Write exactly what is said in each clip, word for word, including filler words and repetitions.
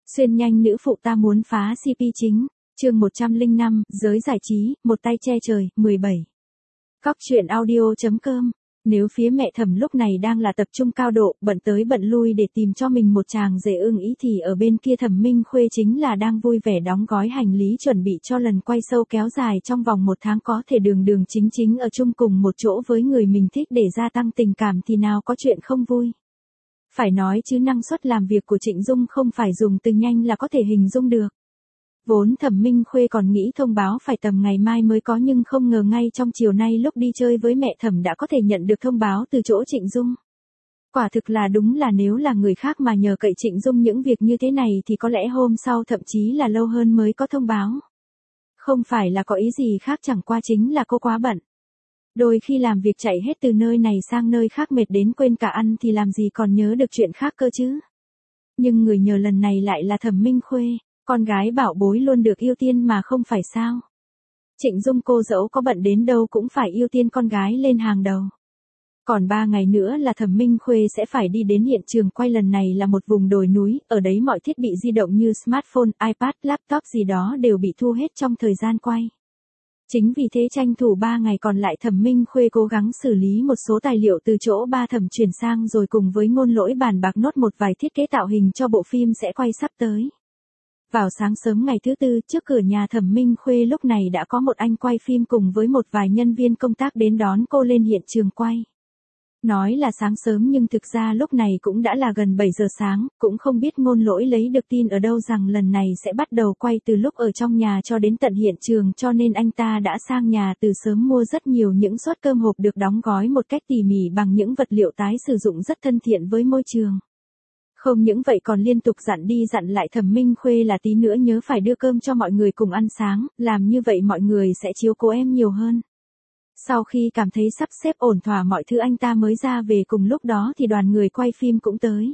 Xuyên nhanh nữ phụ ta muốn phá xê pê chính, chương một trăm lẻ năm, giới giải trí, một tay che trời, mười bảy. Cóc truyện audio.com. Nếu phía mẹ Thẩm lúc này đang là tập trung cao độ, bận tới bận lui để tìm cho mình một chàng rể ưng ý thì ở bên kia Thẩm Minh Khuê chính là đang vui vẻ đóng gói hành lý chuẩn bị cho lần quay show kéo dài trong vòng một tháng có thể đường đường chính chính ở chung cùng một chỗ với người mình thích để gia tăng tình cảm thì nào có chuyện không vui. Phải nói chứ năng suất làm việc của Trịnh Dung không phải dùng từ nhanh là có thể hình dung được. Vốn Thẩm Minh Khuê còn nghĩ thông báo phải tầm ngày mai mới có nhưng không ngờ ngay trong chiều nay lúc đi chơi với mẹ Thẩm đã có thể nhận được thông báo từ chỗ Trịnh Dung. Quả thực là đúng là nếu là người khác mà nhờ cậy Trịnh Dung những việc như thế này thì có lẽ hôm sau thậm chí là lâu hơn mới có thông báo. Không phải là có ý gì khác, chẳng qua chính là cô quá bận. Đôi khi làm việc chạy hết từ nơi này sang nơi khác mệt đến quên cả ăn thì làm gì còn nhớ được chuyện khác cơ chứ. Nhưng người nhờ lần này lại là Thẩm Minh Khuê, con gái bảo bối luôn được ưu tiên mà không phải sao. Trịnh Dung cô dẫu có bận đến đâu cũng phải ưu tiên con gái lên hàng đầu. Còn ba ngày nữa là Thẩm Minh Khuê sẽ phải đi đến hiện trường quay, lần này là một vùng đồi núi, ở đấy mọi thiết bị di động như smartphone, iPad, laptop gì đó đều bị thu hết trong thời gian quay. Chính vì thế tranh thủ ba ngày còn lại Thẩm Minh Khuê cố gắng xử lý một số tài liệu từ chỗ ba Thẩm chuyển sang rồi cùng với Ngôn Lỗi bàn bạc nốt một vài thiết kế tạo hình cho bộ phim sẽ quay sắp tới. Vào sáng sớm ngày thứ tư, trước cửa nhà Thẩm Minh Khuê lúc này đã có một anh quay phim cùng với một vài nhân viên công tác đến đón cô lên hiện trường quay. Nói là sáng sớm nhưng thực ra lúc này cũng đã là gần bảy giờ sáng, cũng không biết Ngôn Lỗi lấy được tin ở đâu rằng lần này sẽ bắt đầu quay từ lúc ở trong nhà cho đến tận hiện trường, cho nên anh ta đã sang nhà từ sớm mua rất nhiều những suất cơm hộp được đóng gói một cách tỉ mỉ bằng những vật liệu tái sử dụng rất thân thiện với môi trường. Không những vậy còn liên tục dặn đi dặn lại Thẩm Minh Khuê là tí nữa nhớ phải đưa cơm cho mọi người cùng ăn sáng, làm như vậy mọi người sẽ chiếu cố em nhiều hơn. Sau khi cảm thấy sắp xếp ổn thỏa mọi thứ anh ta mới ra về, cùng lúc đó thì đoàn người quay phim cũng tới.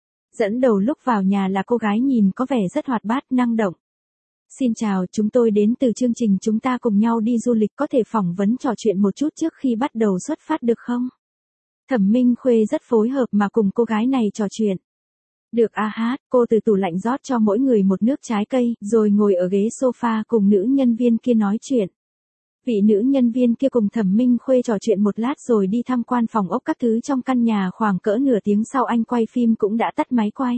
Dẫn đầu lúc vào nhà là cô gái nhìn có vẻ rất hoạt bát, năng động. Xin chào, chúng tôi đến từ chương trình Chúng ta cùng nhau đi du lịch, có thể phỏng vấn trò chuyện một chút trước khi bắt đầu xuất phát được không? Thẩm Minh Khuê rất phối hợp mà cùng cô gái này trò chuyện. Được a hát, cô từ tủ lạnh rót cho mỗi người một nước trái cây, rồi ngồi ở ghế sofa cùng nữ nhân viên kia nói chuyện. Vị nữ nhân viên kia cùng Thẩm Minh Khuê trò chuyện một lát rồi đi tham quan phòng ốc các thứ trong căn nhà, khoảng cỡ nửa tiếng sau anh quay phim cũng đã tắt máy quay.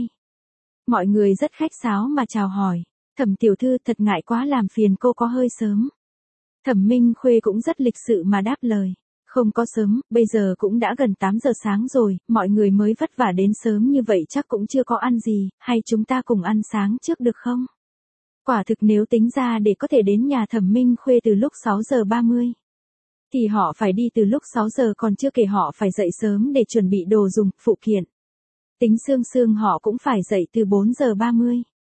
Mọi người rất khách sáo mà chào hỏi. Thẩm tiểu thư, thật ngại quá làm phiền cô có hơi sớm. Thẩm Minh Khuê cũng rất lịch sự mà đáp lời. Không có sớm, bây giờ cũng đã gần tám giờ sáng rồi, mọi người mới vất vả đến sớm như vậy chắc cũng chưa có ăn gì, hay chúng ta cùng ăn sáng trước được không? Quả thực nếu tính ra để có thể đến nhà Thẩm Minh Khuê từ lúc sáu giờ ba mươi. Thì họ phải đi từ lúc sáu giờ, còn chưa kể họ phải dậy sớm để chuẩn bị đồ dùng, phụ kiện. Tính xương xương họ cũng phải dậy từ bốn giờ ba mươi.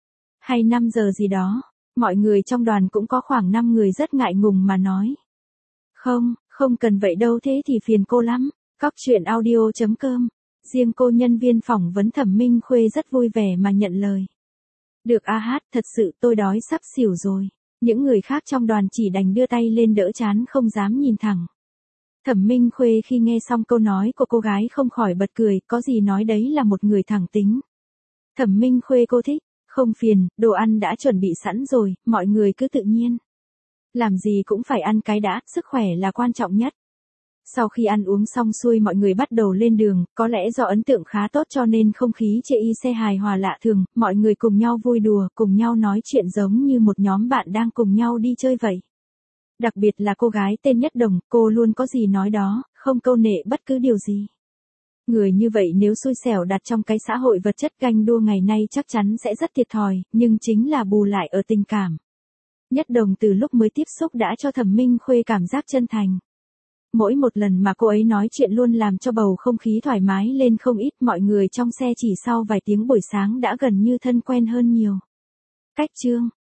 Hay năm giờ gì đó, mọi người trong đoàn cũng có khoảng năm người rất ngại ngùng mà nói. Không, không cần vậy đâu, thế thì phiền cô lắm. Cóc truyện audio.com. Riêng cô nhân viên phỏng vấn Thẩm Minh Khuê rất vui vẻ mà nhận lời. Được a hát, thật sự tôi đói sắp xỉu rồi. Những người khác trong đoàn chỉ đành đưa tay lên đỡ chán không dám nhìn thẳng. Thẩm Minh Khuê khi nghe xong câu nói của cô gái không khỏi bật cười, có gì nói đấy là một người thẳng tính. Thẩm Minh Khuê cô thích, không phiền, đồ ăn đã chuẩn bị sẵn rồi, mọi người cứ tự nhiên. Làm gì cũng phải ăn cái đã, sức khỏe là quan trọng nhất. Sau khi ăn uống xong xuôi mọi người bắt đầu lên đường, có lẽ do ấn tượng khá tốt cho nên không khí chê y xe hài hòa lạ thường, mọi người cùng nhau vui đùa, cùng nhau nói chuyện giống như một nhóm bạn đang cùng nhau đi chơi vậy. Đặc biệt là cô gái tên Nhất Đồng, cô luôn có gì nói đó, không câu nệ bất cứ điều gì. Người như vậy nếu xui xẻo đặt trong cái xã hội vật chất ganh đua ngày nay chắc chắn sẽ rất thiệt thòi, nhưng chính là bù lại ở tình cảm. Nhất Đồng từ lúc mới tiếp xúc đã cho Thẩm Minh Khuê cảm giác chân thành. Mỗi một lần mà cô ấy nói chuyện luôn làm cho bầu không khí thoải mái lên không ít, mọi người trong xe chỉ sau vài tiếng buổi sáng đã gần như thân quen hơn nhiều. Cách chương,